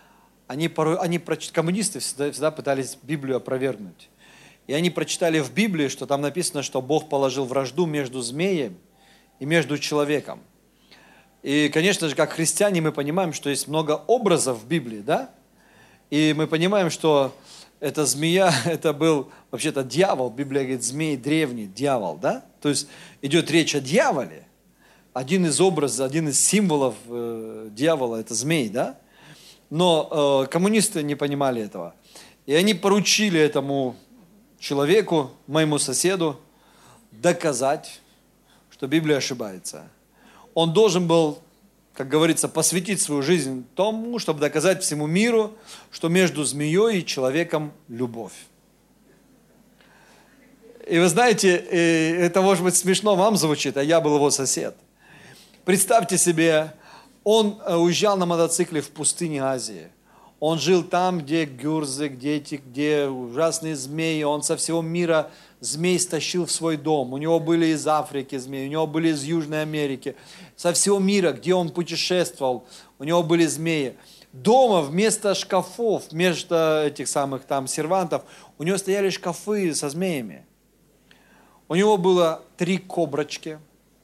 Коммунисты всегда пытались Библию опровергнуть. И они прочитали в Библии, что там написано, что Бог положил вражду между змеем и между человеком. И, конечно же, как христиане мы понимаем, что есть много образов в Библии, да? И мы понимаем, что эта змея, это был вообще-то дьявол. Библия говорит, змей древний, дьявол, да? То есть идет речь о дьяволе. Один из образов, один из символов дьявола – это змей, да? Но коммунисты не понимали этого. И они поручили этому человеку, моему соседу, доказать, что Библия ошибается. Он должен был, как говорится, посвятить свою жизнь тому, чтобы доказать всему миру, что между змеей и человеком любовь. И вы знаете, это может быть смешно вам звучит, а я был его сосед. Представьте себе, он уезжал на мотоцикле в пустыне Азии. Он жил там, где гюрзы, где ужасные змеи. Он со всего мира змей стащил в свой дом. У него были из Африки змеи, у него были из Южной Америки. Со всего мира, где он путешествовал, у него были змеи. Дома вместо шкафов, вместо этих самых там сервантов, у него стояли шкафы со змеями. У него было 3 коброчки,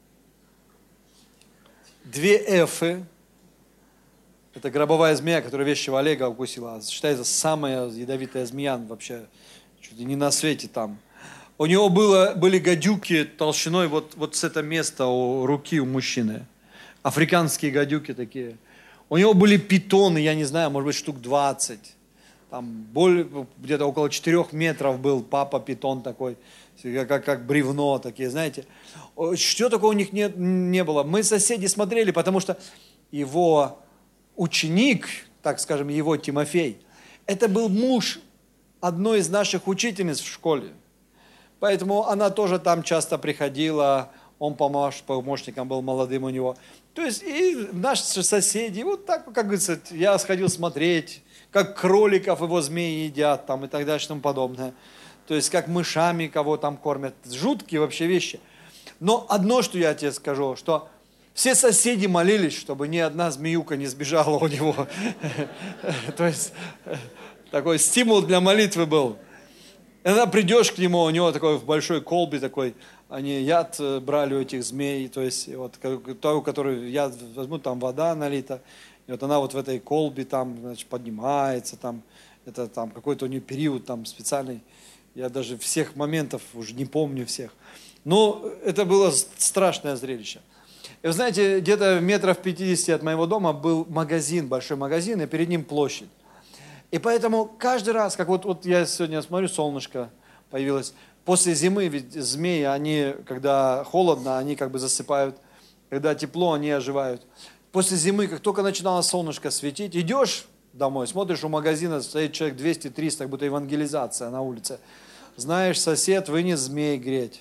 2 эфы. Это гробовая змея, которая вещего Олега укусила. Считается самая ядовитая змея вообще, чуть ли не на свете там. У него были гадюки толщиной вот с это место у руки у мужчины. Африканские гадюки такие. У него были питоны, я не знаю, может быть, штук 20. Там где-то около 4 метров был папа-питон такой, как бревно такие, знаете. Что такого у них не было. Мы соседи смотрели, потому что его ученик, так скажем, его Тимофей, это был муж одной из наших учительниц в школе. Поэтому она тоже там часто приходила, он помощником был молодым у него. То есть и наши соседи, вот так, как говорится, я сходил смотреть, как кроликов его змеи едят там и так далее и тому подобное. То есть как мышами кого там кормят. Жуткие вообще вещи. Но одно, что я тебе скажу, что все соседи молились, чтобы ни одна змеюка не сбежала у него. То есть такой стимул для молитвы был. Иногда придешь к нему, у него такой в большой колбе такой, они яд брали у этих змей, то есть вот той, у которой яд возьмут, там вода налита, и вот она вот в этой колбе там, значит, поднимается, там, это там какой-то у нее период там специальный, я даже всех моментов уже не помню всех. Но это было страшное зрелище. И вы знаете, где-то метров 50 от моего дома был магазин, большой магазин, и перед ним площадь. И поэтому каждый раз, как вот я сегодня смотрю, солнышко появилось, после зимы ведь змеи, они, когда холодно, они как бы засыпают, когда тепло, они оживают. После зимы, как только начинало солнышко светить, идешь домой, смотришь, у магазина стоит человек 200-300, как будто евангелизация на улице. Знаешь, сосед вынес змей греть.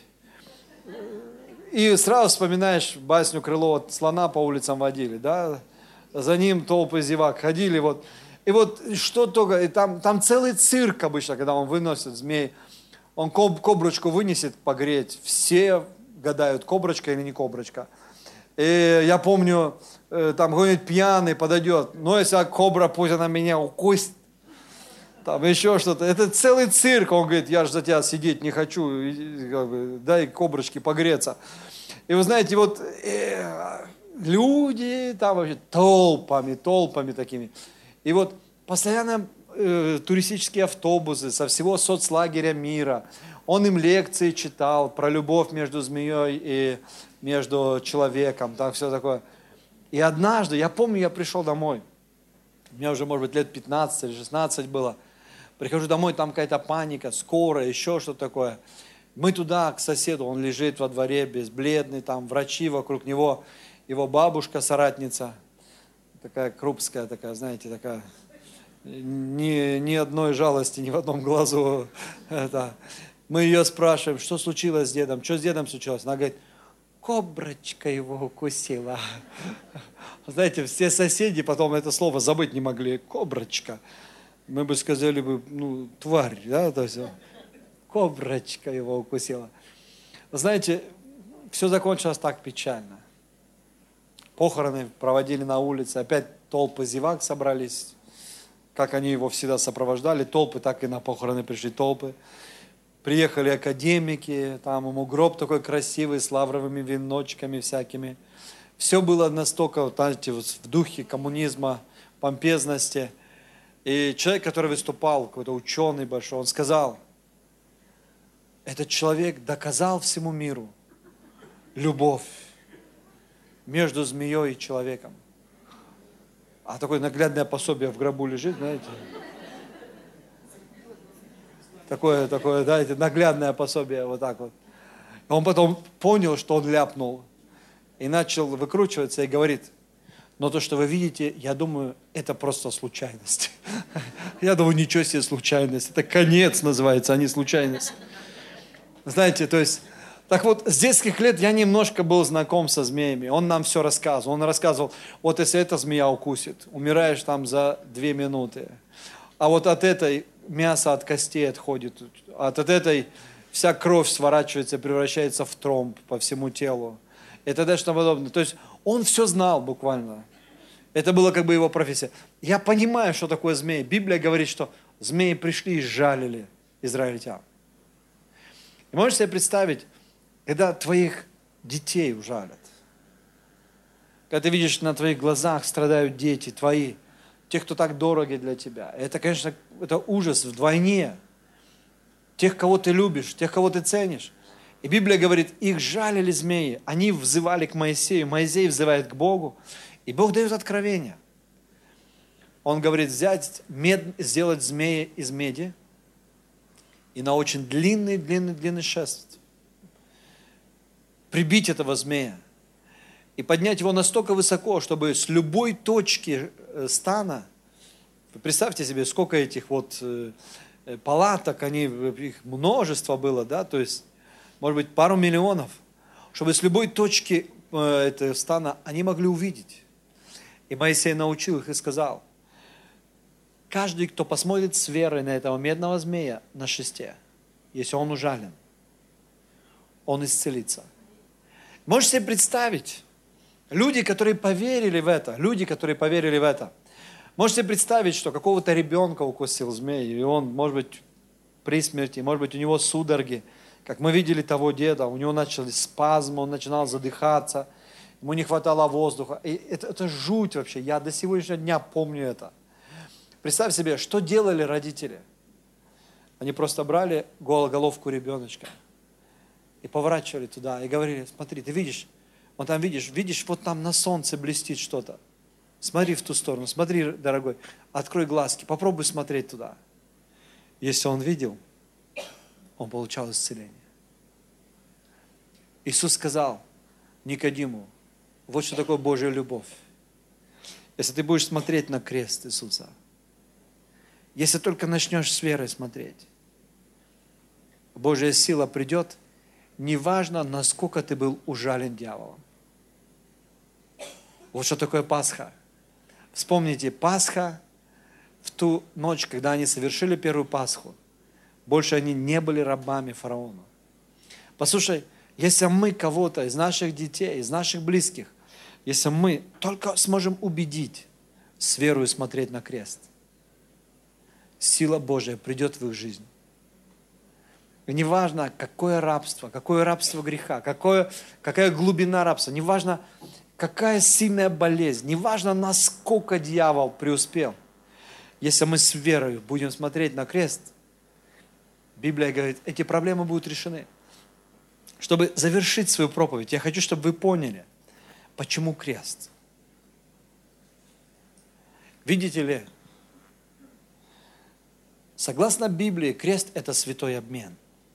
И сразу вспоминаешь басню Крылова, слона по улицам водили, да? За ним толпы зевак ходили, вот. И вот что только, и там целый цирк обычно, когда он выносит змей, он коброчку вынесет погреть, все гадают, коброчка или не коброчка. И я помню, там какой-нибудь пьяный подойдет, но если кобра, пусть она меня укусит, там еще что-то. Это целый цирк, он говорит, я же за тебя сидеть не хочу, дай коброчке погреться. И вы знаете, вот люди там вообще толпами такими. И вот постоянно туристические автобусы со всего соцлагеря мира. Он им лекции читал про любовь между змеей и между человеком, там все такое. И однажды, я помню, я пришел домой. Мне уже, может быть, лет 15 или 16 было. Прихожу домой, там какая-то паника, скорая, еще что-то такое. Мы туда, к соседу, он лежит во дворе, бледный, там врачи вокруг него, его бабушка, соратница. Такая крупская, такая, знаете, такая, ни одной жалости, ни в одном глазу. Это. Мы ее спрашиваем, что случилось с дедом, что с дедом случилось? Она говорит, коброчка его укусила. Знаете, все соседи потом это слово забыть не могли, коброчка. Мы бы сказали, ну, тварь, да, то есть, коброчка его укусила. Знаете, все закончилось так печально. Похороны проводили на улице, опять толпы зевак собрались, как они его всегда сопровождали, толпы, так и на похороны пришли толпы. Приехали академики, там ему гроб такой красивый, с лавровыми веночками всякими. Все было настолько, вот, знаете, вот в духе коммунизма, помпезности. И человек, который выступал, какой-то ученый большой, он сказал, этот человек доказал всему миру любовь между змеей и человеком. А такое наглядное пособие в гробу лежит, знаете. Такое, знаете, наглядное пособие, вот так вот. Он потом понял, что он ляпнул. И начал выкручиваться и говорит, но то, что вы видите, я думаю, это просто случайность. Я думаю, ничего себе случайность. Это конец называется, а не случайность. Знаете, то есть... Так вот, с детских лет я немножко был знаком со змеями. Он нам все рассказывал. Он рассказывал, вот если эта змея укусит, умираешь там за 2 минуты. А вот от этой мясо от костей отходит. От этой вся кровь сворачивается, превращается в тромб по всему телу. И т.д. что подобное. То есть он все знал буквально. Это была как бы его профессия. Я понимаю, что такое змеи. Библия говорит, что змеи пришли и жалили израильтян. И можешь себе представить, когда твоих детей ужалят, когда ты видишь, на твоих глазах страдают дети твои, тех, кто так дороги для тебя. Это, конечно, это ужас вдвойне. Тех, кого ты любишь, тех, кого ты ценишь. И Библия говорит, их жалили змеи. Они взывали к Моисею, Моисей взывает к Богу. И Бог дает откровение. Он говорит, сделать змеи из меди и на очень длинный шест прибить этого змея и поднять его настолько высоко, чтобы с любой точки стана, представьте себе, сколько этих вот палаток, их множество было, да, то есть, может быть, пару миллионов, чтобы с любой точки этого стана они могли увидеть. И Моисей научил их и сказал, каждый, кто посмотрит с верой на этого медного змея на шесте, если он ужален, он исцелится. Можете себе представить, люди, которые поверили в это, можете себе представить, что какого-то ребенка укусил змей, и он, может быть, при смерти, может быть, у него судороги, как мы видели того деда, у него начались спазмы, он начинал задыхаться, ему не хватало воздуха. И это жуть вообще, я до сегодняшнего дня помню это. Представь себе, что делали родители. Они просто брали головку ребеночка и поворачивали туда, и говорили, смотри, ты видишь, вон там видишь, вот там на солнце блестит что-то. Смотри в ту сторону, смотри, дорогой, открой глазки, попробуй смотреть туда. Если он видел, он получал исцеление. Иисус сказал Никодиму, вот что такое Божья любовь. Если ты будешь смотреть на крест Иисуса, если только начнешь с верой смотреть, Божья сила придет, неважно, насколько ты был ужален дьяволом. Вот что такое Пасха. Вспомните, Пасха в ту ночь, когда они совершили первую Пасху, больше они не были рабами фараона. Послушай, если мы кого-то из наших детей, из наших близких, если мы только сможем убедить с верой смотреть на крест, сила Божия придет в их жизнь. И неважно, какое рабство греха, какая глубина рабства, неважно, какая сильная болезнь, неважно, насколько дьявол преуспел. Если мы с верой будем смотреть на крест, Библия говорит, эти проблемы будут решены. Чтобы завершить свою проповедь, я хочу, чтобы вы поняли, почему крест. Видите ли, согласно Библии, крест – это святой обмен.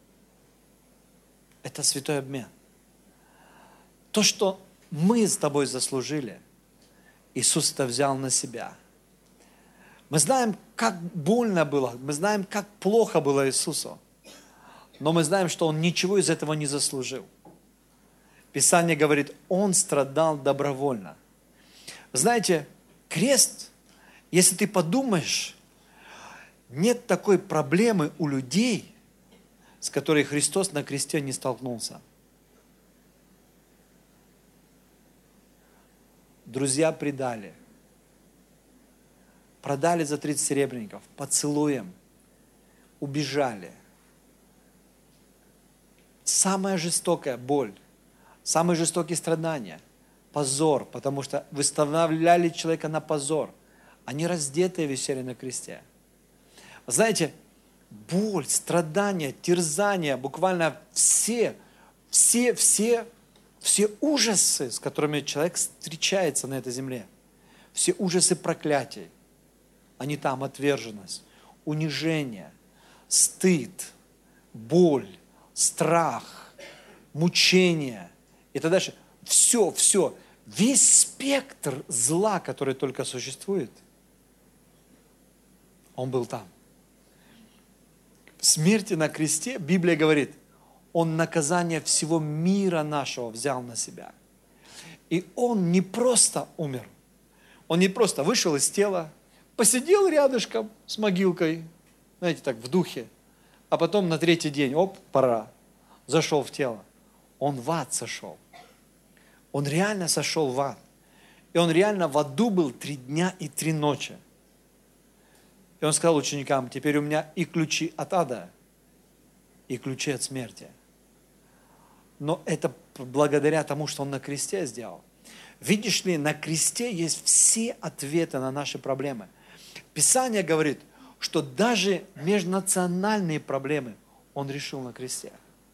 Это святой обмен. То, что мы с тобой заслужили, Иисус это взял на себя. Мы знаем, как больно было, мы знаем, как плохо было Иисусу, но мы знаем, что Он ничего из этого не заслужил. Писание говорит, Он страдал добровольно. Знаете, крест, если ты подумаешь, нет такой проблемы у людей, с которой Христос на кресте не столкнулся. Друзья предали. Продали за 30 серебряников, поцелуем, убежали. Самая жестокая боль, самые жестокие страдания, позор, потому что выставляли человека на позор. Они раздетые висели на кресте. Знаете, боль, страдания, терзания, буквально все ужасы, с которыми человек встречается на этой земле, все ужасы проклятий, они там, отверженность, унижение, стыд, боль, страх, мучение и так дальше. Все, весь спектр зла, который только существует, он был там. В смерти на кресте, Библия говорит, Он наказание всего мира нашего взял на себя. И Он не просто умер, Он не просто вышел из тела, посидел рядышком с могилкой, знаете, так в духе, а потом на третий день, пора, зашел в тело. Он в ад сошел. Он реально сошел в ад. И он реально в аду был 3 дня и 3 ночи. И он сказал ученикам: теперь у меня и ключи от ада, и ключи от смерти. Но это благодаря тому, что он на кресте сделал. Видишь ли, на кресте есть все ответы на наши проблемы. Писание говорит, что даже межнациональные проблемы он решил на кресте.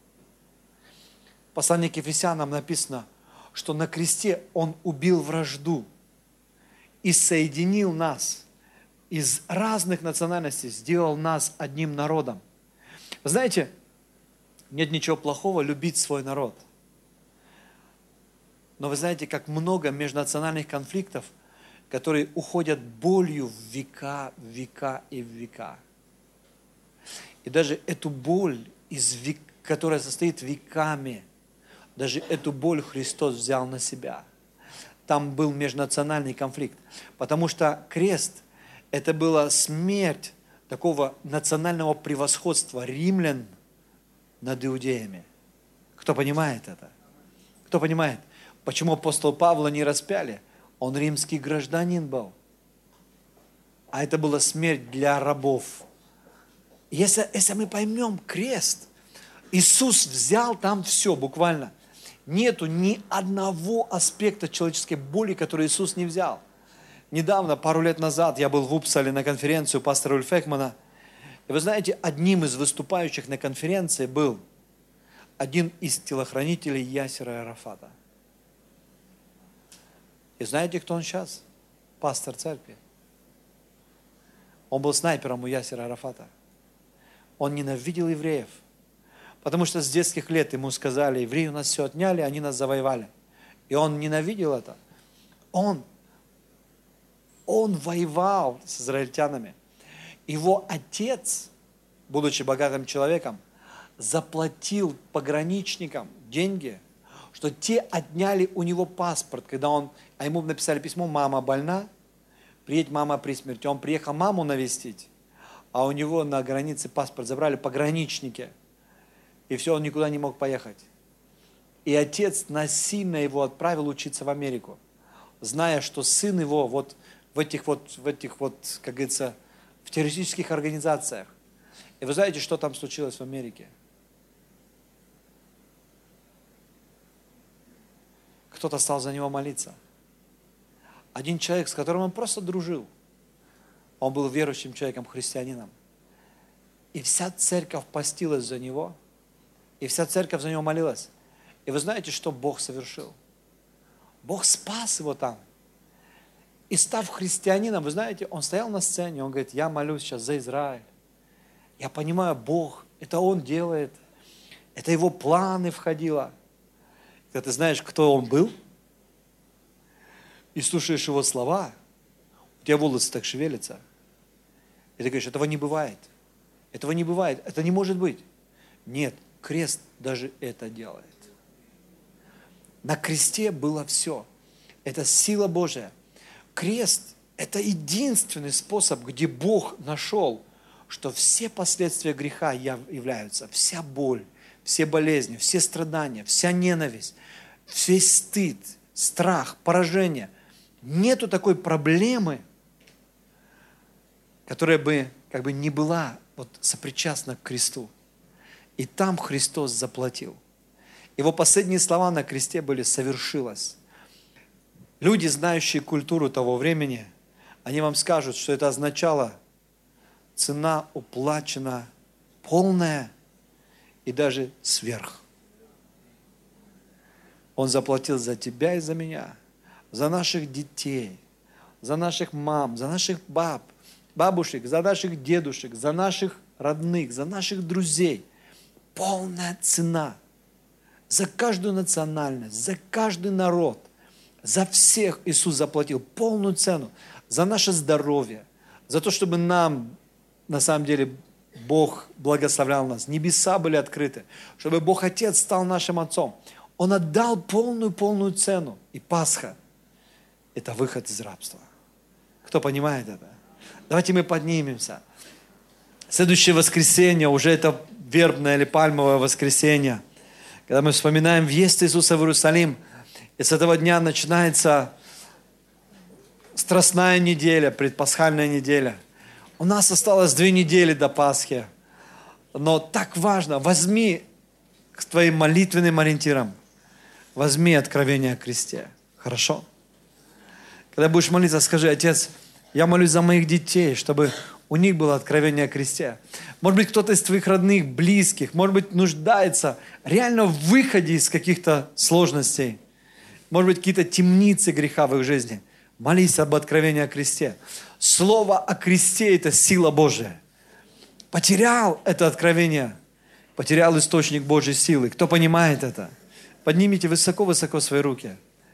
В послании к Ефесянам написано, что на кресте он убил вражду и соединил нас из разных национальностей, сделал нас одним народом. Вы знаете, нет ничего плохого любить свой народ. Но вы знаете, как много межнациональных конфликтов, которые уходят болью в века, в века и в века. И даже эту боль, которая состоит веками, даже эту боль Христос взял на себя. Там был межнациональный конфликт. Потому что крест – это была смерть такого национального превосходства римлян над иудеями. Кто понимает это? Кто понимает, почему апостола Павла не распяли? Он римский гражданин был. А это была смерть для рабов. Если мы поймем крест, Иисус взял там все, буквально. Нету ни одного аспекта человеческой боли, который Иисус не взял. Недавно, пару лет назад, я был в Упсале на конференцию пастора Ульфа Экмана. И вы знаете, одним из выступающих на конференции был один из телохранителей Ясера Арафата. И знаете, кто он сейчас? Пастор церкви. Он был снайпером у Ясера Арафата. Он ненавидел евреев. Потому что с детских лет ему сказали: евреи у нас все отняли, они нас завоевали. И он ненавидел это. Он воевал с израильтянами. Его отец, будучи богатым человеком, заплатил пограничникам деньги, что те отняли у него паспорт, а ему написали письмо: мама больна, приедь, мама при смерти. Он приехал маму навестить, а у него на границе паспорт забрали пограничники. И все, он никуда не мог поехать. И отец насильно его отправил учиться в Америку, зная, что сын его в этих, как говорится, в террористических организациях. И вы знаете, что там случилось в Америке? Кто-то стал за него молиться. Один человек, с которым он просто дружил, он был верующим человеком, христианином. И вся церковь постилась за него, и вся церковь за него молилась. И вы знаете, что Бог совершил? Бог спас его там. И став христианином, вы знаете, он стоял на сцене, он говорит: я молюсь сейчас за Израиль. Я понимаю, Бог, это Он делает, это Его планы входило. Когда ты знаешь, кто Он был, и слушаешь Его слова, у тебя волосы так шевелятся. И ты говоришь: этого не бывает. Этого не бывает, это не может быть. Нет, крест даже это делает. На кресте было все. Это сила Божия. Крест – это единственный способ, где Бог нашел, что все последствия греха являются, вся боль, все болезни, все страдания, вся ненависть, весь стыд, страх, поражение. Нету такой проблемы, которая бы не была сопричастна к кресту. И там Христос заплатил. Его последние слова на кресте были: «Совершилось». Люди, знающие культуру того времени, они вам скажут, что это означало: цена уплачена полная и даже сверх. Он заплатил за тебя и за меня, за наших детей, за наших мам, за наших бабушек, за наших дедушек, за наших родных, за наших друзей. Полная цена. За каждую национальность, за каждый народ, за всех Иисус заплатил полную цену. За наше здоровье, за то, чтобы нам, на самом деле, Бог благословлял нас, небеса были открыты, чтобы Бог Отец стал нашим Отцом. Он отдал полную цену. И Пасха – это выход из рабства. Кто понимает это? Давайте мы поднимемся. Следующее воскресенье, уже это вербное или пальмовое воскресенье, когда мы вспоминаем въезд Иисуса в Иерусалим, и с этого дня начинается Страстная неделя, предпасхальная неделя. У нас осталось 2 недели до Пасхи. Но так важно, возьми к твоим молитвенным ориентирам, возьми откровение о кресте. Хорошо? Когда будешь молиться, скажи: Отец, я молюсь за моих детей, чтобы у них было откровение о кресте. Может быть, кто-то из твоих родных, близких, может быть, нуждается реально в выходе из каких-то сложностей. Может быть, какие-то темницы греха в их жизни. Молись об откровении о кресте. Слово о кресте – это сила Божия. Потерял это откровение, потерял источник Божьей силы. Кто понимает это? Поднимите высоко-высоко свои руки.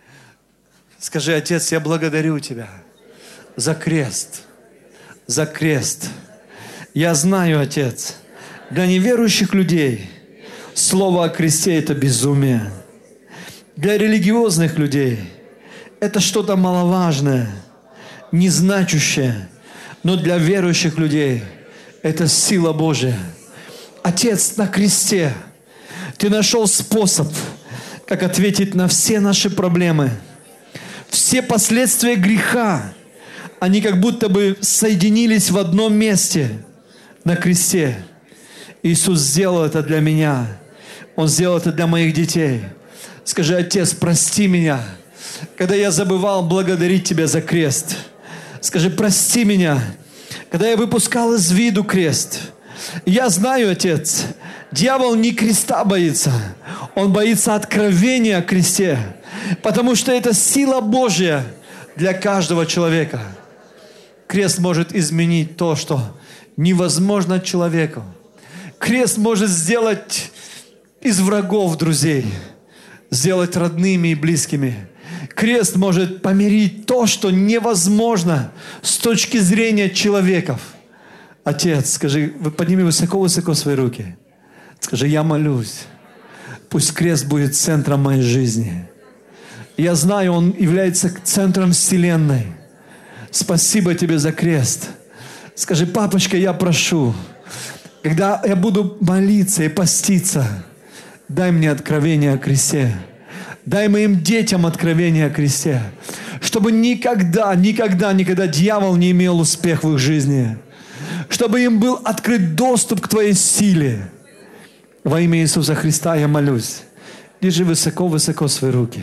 Скажи: Отец, я благодарю Тебя за крест. За крест. Я знаю, Отец, для неверующих людей слово о кресте – это безумие. Для религиозных людей это что-то маловажное, незначущее. Но для верующих людей это сила Божия. Отец, на кресте Ты нашел способ, как ответить на все наши проблемы. Все последствия греха, они как будто бы соединились в одном месте на кресте. Иисус сделал это для меня. Он сделал это для моих детей. Скажи: Отец, прости меня, когда я забывал благодарить Тебя за крест. Скажи: прости меня, когда я выпускал из виду крест. Я знаю, Отец, дьявол не креста боится. Он боится откровения о кресте. Потому что это сила Божья для каждого человека. Крест может изменить то, что невозможно человеку. Крест может сделать из врагов друзей, сделать родными и близкими. Крест может помирить то, что невозможно с точки зрения человеков. Отец, скажи, подними высоко-высоко свои руки. Скажи: я молюсь. Пусть крест будет центром моей жизни. Я знаю, он является центром вселенной. Спасибо Тебе за крест. Скажи: папочка, я прошу, когда я буду молиться и поститься, дай мне откровение о кресте. Дай моим детям откровение о кресте. Чтобы никогда дьявол не имел успех в их жизни. Чтобы им был открыт доступ к Твоей силе. Во имя Иисуса Христа я молюсь. Держи высоко-высоко свои руки.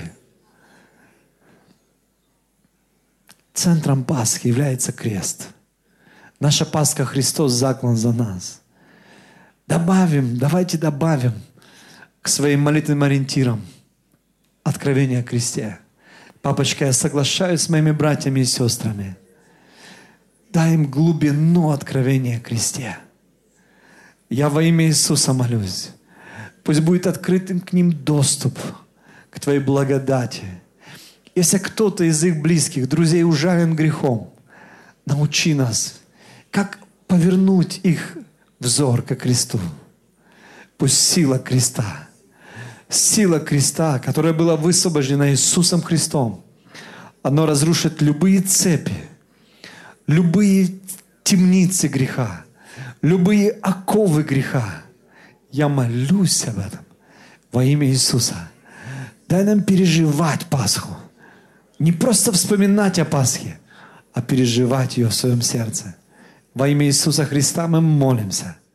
Центром Пасхи является крест. Наша Пасха — Христос заклан за нас. Давайте добавим к своим молитвенным ориентирам откровение о кресте. Папочка, я соглашаюсь с моими братьями и сестрами. Дай им глубину откровения о кресте. Я во имя Иисуса молюсь. Пусть будет открытым к ним доступ к Твоей благодати. Если кто-то из их близких, друзей ужален грехом, научи нас, как повернуть их взор ко кресту. Пусть сила креста, которая была высвобождена Иисусом Христом, оно разрушит любые цепи, любые темницы греха, любые оковы греха. Я молюсь об этом во имя Иисуса. Дай нам переживать Пасху. Не просто вспоминать о Пасхе, а переживать ее в своем сердце. Во имя Иисуса Христа мы молимся.